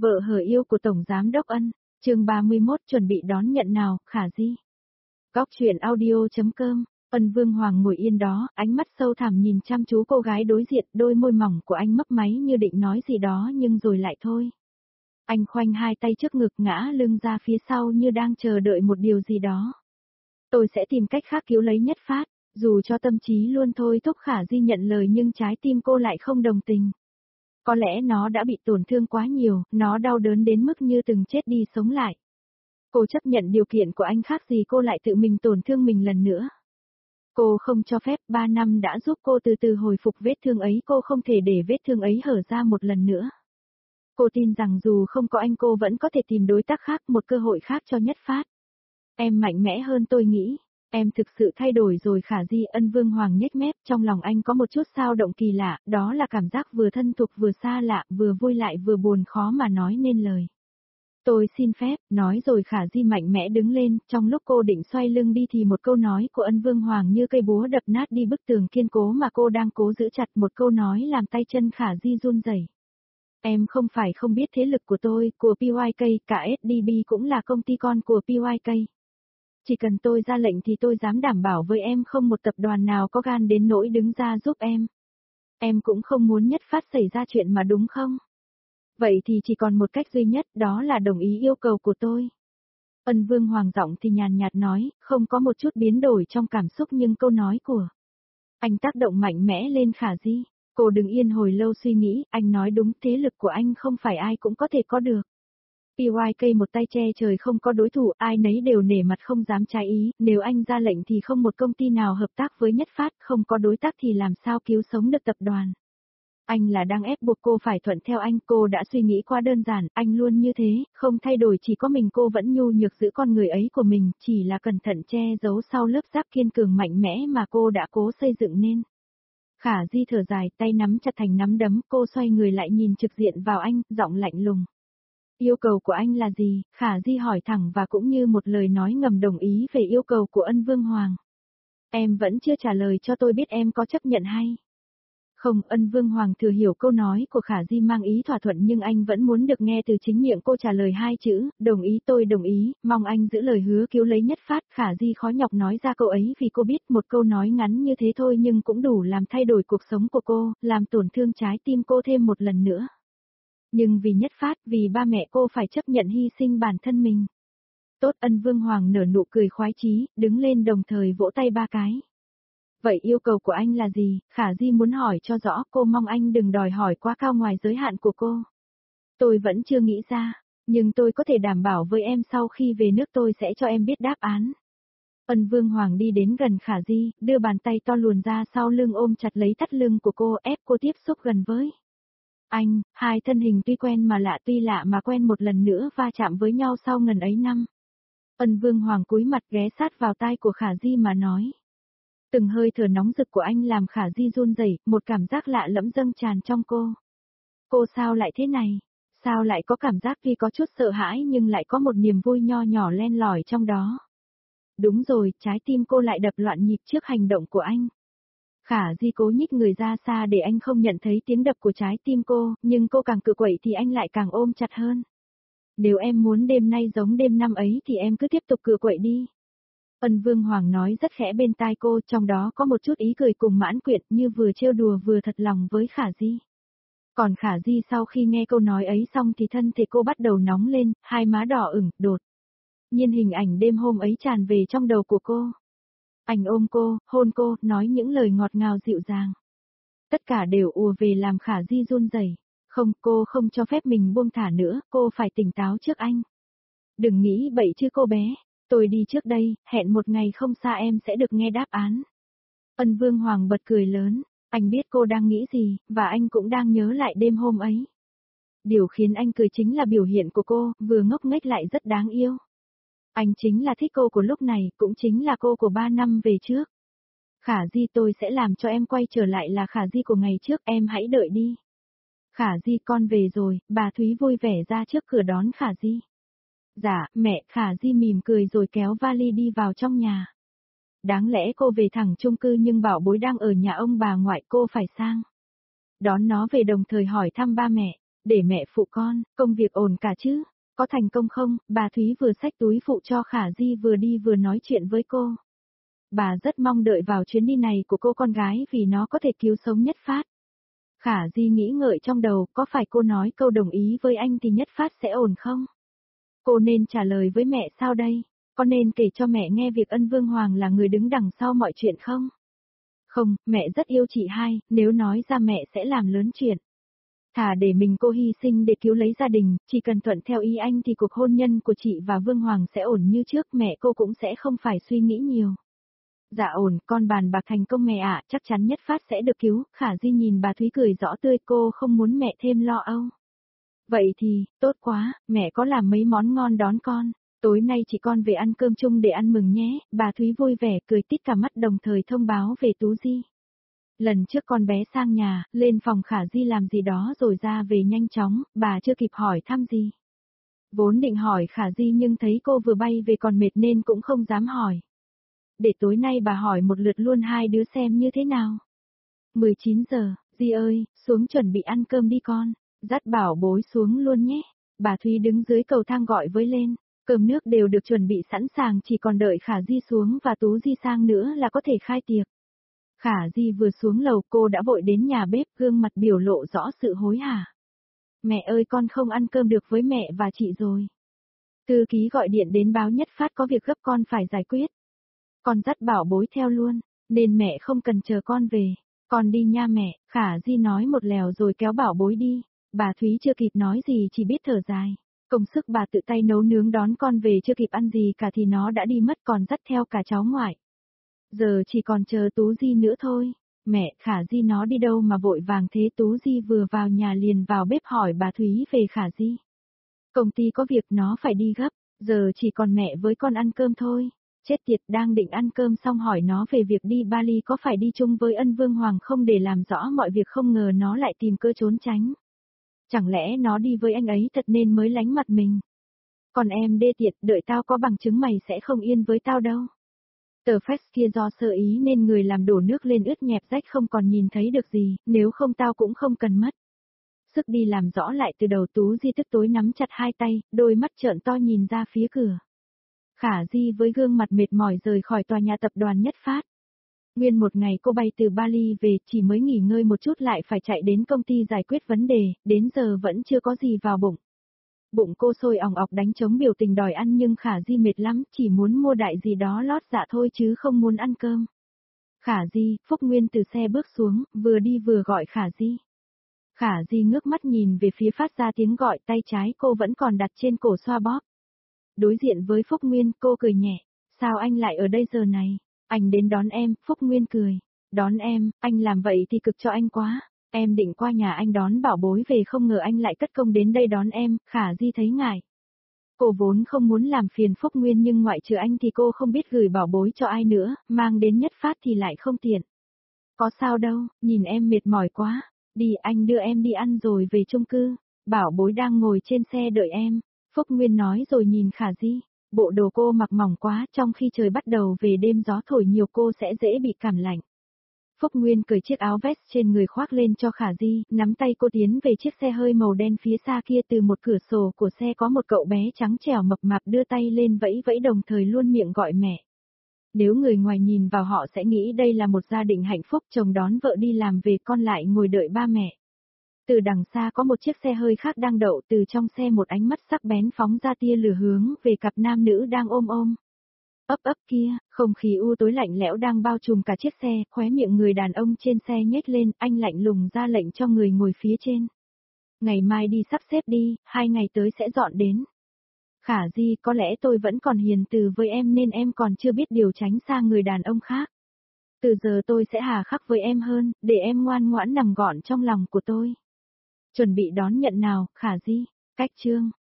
Vợ hờ yêu của Tổng Giám Đốc Ân, chương 31 chuẩn bị đón nhận nào, Khả Di. Góc truyện audio.com, Ân Vương Hoàng ngồi yên đó, ánh mắt sâu thẳm nhìn chăm chú cô gái đối diện, đôi môi mỏng của anh mấp máy như định nói gì đó nhưng rồi lại thôi. Anh khoanh hai tay trước ngực ngã lưng ra phía sau như đang chờ đợi một điều gì đó. Tôi sẽ tìm cách khác cứu lấy Nhất Phát, dù cho tâm trí luôn thôi thúc Khả Di nhận lời nhưng trái tim cô lại không đồng tình. Có lẽ nó đã bị tổn thương quá nhiều, nó đau đớn đến mức như từng chết đi sống lại. Cô chấp nhận điều kiện của anh khác gì cô lại tự mình tổn thương mình lần nữa. Cô không cho phép 3 năm đã giúp cô từ từ hồi phục vết thương ấy, cô không thể để vết thương ấy hở ra một lần nữa. Cô tin rằng dù không có anh cô vẫn có thể tìm đối tác khác, một cơ hội khác cho Nhất Phát. Em mạnh mẽ hơn tôi nghĩ. Em thực sự thay đổi rồi Khả Di. Ân Vương Hoàng nhếch mép, trong lòng anh có một chút xao động kỳ lạ, đó là cảm giác vừa thân thuộc vừa xa lạ, vừa vui lại vừa buồn khó mà nói nên lời. Tôi xin phép, nói rồi Khả Di mạnh mẽ đứng lên, trong lúc cô định xoay lưng đi thì một câu nói của Ân Vương Hoàng như cây búa đập nát đi bức tường kiên cố mà cô đang cố giữ chặt, một câu nói làm tay chân Khả Di run rẩy. Em không phải không biết thế lực của tôi, của PYK, cả SDB cũng là công ty con của PYK. Chỉ cần tôi ra lệnh thì tôi dám đảm bảo với em không một tập đoàn nào có gan đến nỗi đứng ra giúp em. Em cũng không muốn Nhất Phát xảy ra chuyện mà đúng không? Vậy thì chỉ còn một cách duy nhất, đó là đồng ý yêu cầu của tôi. Ân Vương Hoàng giọng thì nhàn nhạt nói, không có một chút biến đổi trong cảm xúc nhưng câu nói của anh tác động mạnh mẽ lên Khả Di. Cô đứng yên hồi lâu suy nghĩ, anh nói đúng, thế lực của anh không phải ai cũng có thể có được. PYK một tay che trời không có đối thủ, ai nấy đều nể mặt không dám trái ý, nếu anh ra lệnh thì không một công ty nào hợp tác với Nhất Phát, không có đối tác thì làm sao cứu sống được tập đoàn. Anh là đang ép buộc cô phải thuận theo anh, cô đã suy nghĩ quá đơn giản, anh luôn như thế, không thay đổi, chỉ có mình cô vẫn nhu nhược giữ con người ấy của mình, chỉ là cẩn thận che giấu sau lớp giáp kiên cường mạnh mẽ mà cô đã cố xây dựng nên. Khả Di thở dài, tay nắm chặt thành nắm đấm, cô xoay người lại nhìn trực diện vào anh, giọng lạnh lùng. Yêu cầu của anh là gì? Khả Di hỏi thẳng và cũng như một lời nói ngầm đồng ý về yêu cầu của Ân Vương Hoàng. Em vẫn chưa trả lời cho tôi biết em có chấp nhận hay không. Ân Vương Hoàng thừa hiểu câu nói của Khả Di mang ý thỏa thuận nhưng anh vẫn muốn được nghe từ chính miệng cô trả lời hai chữ, đồng ý. Tôi đồng ý, mong anh giữ lời hứa cứu lấy Nhất Phát. Khả Di khó nhọc nói ra câu ấy vì cô biết một câu nói ngắn như thế thôi nhưng cũng đủ làm thay đổi cuộc sống của cô, làm tổn thương trái tim cô thêm một lần nữa. Nhưng vì Nhất Phát, vì ba mẹ cô phải chấp nhận hy sinh bản thân mình. Tốt. Ân Vương Hoàng nở nụ cười khoái chí, đứng lên đồng thời vỗ tay ba cái. Vậy yêu cầu của anh là gì? Khả Di muốn hỏi cho rõ, cô mong anh đừng đòi hỏi quá cao ngoài giới hạn của cô. Tôi vẫn chưa nghĩ ra, nhưng tôi có thể đảm bảo với em sau khi về nước tôi sẽ cho em biết đáp án. Ân Vương Hoàng đi đến gần Khả Di, đưa bàn tay to luồn ra sau lưng ôm chặt lấy thắt lưng của cô, ép cô tiếp xúc gần với anh. Hai thân hình tuy lạ mà quen một lần nữa va chạm với nhau sau ngần ấy năm. Ân Vương Hoàng cúi mặt ghé sát vào tai của Khả Di mà nói. Từng hơi thở nóng rực của anh làm Khả Di run rẩy, một cảm giác lạ lẫm dâng tràn trong cô. Cô sao lại thế này? Sao lại có cảm giác tuy có chút sợ hãi nhưng lại có một niềm vui nho nhỏ len lỏi trong đó? Đúng rồi, trái tim cô lại đập loạn nhịp trước hành động của anh. Khả Di cố nhích người ra xa để anh không nhận thấy tiếng đập của trái tim cô, nhưng cô càng cự quậy thì anh lại càng ôm chặt hơn. Nếu em muốn đêm nay giống đêm năm ấy thì em cứ tiếp tục cự quậy đi. Ân Vương Hoàng nói rất khẽ bên tai cô, trong đó có một chút ý cười cùng mãn quyện như vừa trêu đùa vừa thật lòng với Khả Di. Còn Khả Di sau khi nghe câu nói ấy xong thì thân thể cô bắt đầu nóng lên, hai má đỏ ửng, đột nhiên hình ảnh đêm hôm ấy tràn về trong đầu của cô. Anh ôm cô, hôn cô, nói những lời ngọt ngào dịu dàng. Tất cả đều ùa về làm Khả Di run rẩy. Không, cô không cho phép mình buông thả nữa, cô phải tỉnh táo trước anh. Đừng nghĩ bậy chứ cô bé, tôi đi trước đây, hẹn một ngày không xa em sẽ được nghe đáp án. Ân Vương Hoàng bật cười lớn, anh biết cô đang nghĩ gì, và anh cũng đang nhớ lại đêm hôm ấy. Điều khiến anh cười chính là biểu hiện của cô, vừa ngốc nghếch lại rất đáng yêu. Anh chính là thích cô của lúc này, cũng chính là cô của 3 năm về trước. Khả Di, tôi sẽ làm cho em quay trở lại là Khả Di của ngày trước, em hãy đợi đi. Khả Di, con về rồi. Bà Thúy vui vẻ ra trước cửa đón Khả Di. Dạ, mẹ. Khả Di mỉm cười rồi kéo vali đi vào trong nhà. Đáng lẽ cô về thẳng chung cư nhưng bảo bối đang ở nhà ông bà ngoại, cô phải sang đón nó về đồng thời hỏi thăm ba mẹ. Để mẹ phụ con, công việc ổn cả chứ? Có thành công không? Bà Thúy vừa xách túi phụ cho Khả Di vừa đi vừa nói chuyện với cô. Bà rất mong đợi vào chuyến đi này của cô con gái vì nó có thể cứu sống Nhất Phát. Khả Di nghĩ ngợi trong đầu, có phải cô nói câu đồng ý với anh thì Nhất Phát sẽ ổn không? Cô nên trả lời với mẹ sao đây? Có nên kể cho mẹ nghe việc Ân Vương Hoàng là người đứng đằng sau mọi chuyện không? Không, mẹ rất yêu chị hai, nếu nói ra mẹ sẽ làm lớn chuyện. Thà để mình cô hy sinh để cứu lấy gia đình, chỉ cần thuận theo ý anh thì cuộc hôn nhân của chị và Vương Hoàng sẽ ổn như trước, mẹ cô cũng sẽ không phải suy nghĩ nhiều. Dạ ổn, con bàn bạc thành công mẹ ạ, chắc chắn Nhất Phát sẽ được cứu. Khả Di nhìn bà Thúy cười rõ tươi, cô không muốn mẹ thêm lo âu. Vậy thì, tốt quá, mẹ có làm mấy món ngon đón con. Tối nay chị con về ăn cơm chung để ăn mừng nhé. Bà Thúy vui vẻ cười tít cả mắt đồng thời thông báo về Tú Di. Lần trước con bé sang nhà, lên phòng Khả Di làm gì đó rồi ra về nhanh chóng, bà chưa kịp hỏi thăm gì. Vốn định hỏi Khả Di nhưng thấy cô vừa bay về còn mệt nên cũng không dám hỏi. Để tối nay bà hỏi một lượt luôn hai đứa xem như thế nào. 19 giờ, Di ơi, xuống chuẩn bị ăn cơm đi con, dắt Bảo Bối xuống luôn nhé. Bà Thúy đứng dưới cầu thang gọi với lên, cơm nước đều được chuẩn bị sẵn sàng chỉ còn đợi Khả Di xuống và Tú Di sang nữa là có thể khai tiệc. Khả Di vừa xuống lầu cô đã vội đến nhà bếp gương mặt biểu lộ rõ sự hối hả. Mẹ ơi con không ăn cơm được với mẹ và chị rồi. Thư ký gọi điện đến báo Nhất Phát có việc gấp con phải giải quyết. Con dắt Bảo Bối theo luôn, nên mẹ không cần chờ con về. Con đi nha mẹ, Khả Di nói một lèo rồi kéo Bảo Bối đi. Bà Thúy chưa kịp nói gì chỉ biết thở dài. Công sức bà tự tay nấu nướng đón con về chưa kịp ăn gì cả thì nó đã đi mất còn dắt theo cả cháu ngoại. Giờ chỉ còn chờ Tú Di nữa thôi. Mẹ, Khả Di nó đi đâu mà vội vàng thế? Tú Di vừa vào nhà liền vào bếp hỏi bà Thúy về Khả Di. Công ty có việc nó phải đi gấp, giờ chỉ còn mẹ với con ăn cơm thôi. Chết tiệt, đang định ăn cơm xong hỏi nó về việc đi Bali có phải đi chung với Ân Vương Hoàng không để làm rõ mọi việc, không ngờ nó lại tìm cơ trốn tránh. Chẳng lẽ nó đi với anh ấy thật nên mới lánh mặt mình. Còn em đê tiệt, đợi tao có bằng chứng mày sẽ không yên với tao đâu. Tờ fax kia do sơ ý nên người làm đổ nước lên ướt nhẹp rách không còn nhìn thấy được gì, nếu không tao cũng không cần mất. Sức đi làm rõ lại từ đầu. Tú Di tức tối nắm chặt hai tay, đôi mắt trợn to nhìn ra phía cửa. Khả Di với gương mặt mệt mỏi rời khỏi tòa nhà tập đoàn Nhất Phát. Nguyên một ngày cô bay từ Bali về, chỉ mới nghỉ ngơi một chút lại phải chạy đến công ty giải quyết vấn đề, đến giờ vẫn chưa có gì vào bụng. Bụng cô sôi ỏng ọc đánh trống biểu tình đòi ăn nhưng Khả Di mệt lắm, chỉ muốn mua đại gì đó lót dạ thôi chứ không muốn ăn cơm. Khả Di, Phúc Nguyên từ xe bước xuống, vừa đi vừa gọi Khả Di. Khả Di ngước mắt nhìn về phía phát ra tiếng gọi, tay trái cô vẫn còn đặt trên cổ xoa bóp. Đối diện với Phúc Nguyên, cô cười nhẹ. Sao anh lại ở đây giờ này? Anh đến đón em, Phúc Nguyên cười. Đón em, anh làm vậy thì cực cho anh quá. Em định qua nhà anh đón Bảo Bối về không ngờ anh lại cất công đến đây đón em, Khả Di thấy ngại. Cô vốn không muốn làm phiền Phúc Nguyên nhưng ngoại trừ anh thì cô không biết gửi Bảo Bối cho ai nữa, mang đến Nhất Phát thì lại không tiện. Có sao đâu, nhìn em mệt mỏi quá. Đi anh đưa em đi ăn rồi về chung cư. Bảo Bối đang ngồi trên xe đợi em. Phúc Nguyên nói rồi nhìn Khả Di. Bộ đồ cô mặc mỏng quá, trong khi trời bắt đầu về đêm gió thổi nhiều cô sẽ dễ bị cảm lạnh. Phúc Nguyên cởi chiếc áo vest trên người khoác lên cho Khả Di, nắm tay cô tiến về chiếc xe hơi màu đen phía xa kia. Từ một cửa sổ của xe có một cậu bé trắng trẻo mập mạp đưa tay lên vẫy vẫy đồng thời luôn miệng gọi mẹ. Nếu người ngoài nhìn vào họ sẽ nghĩ đây là một gia đình hạnh phúc, chồng đón vợ đi làm về con lại ngồi đợi ba mẹ. Từ đằng xa có một chiếc xe hơi khác đang đậu, từ trong xe một ánh mắt sắc bén phóng ra tia lửa hướng về cặp nam nữ đang ôm ôm. Ấp ấp kia, không khí u tối lạnh lẽo đang bao trùm cả chiếc xe, khóe miệng người đàn ông trên xe nhếch lên, anh lạnh lùng ra lệnh cho người ngồi phía trên. Ngày mai đi sắp xếp đi, 2 ngày tới sẽ dọn đến. Khả Di, có lẽ tôi vẫn còn hiền từ với em nên em còn chưa biết điều tránh xa người đàn ông khác. Từ giờ tôi sẽ hà khắc với em hơn, để em ngoan ngoãn nằm gọn trong lòng của tôi. Chuẩn bị đón nhận nào, Khả Di. Cách chương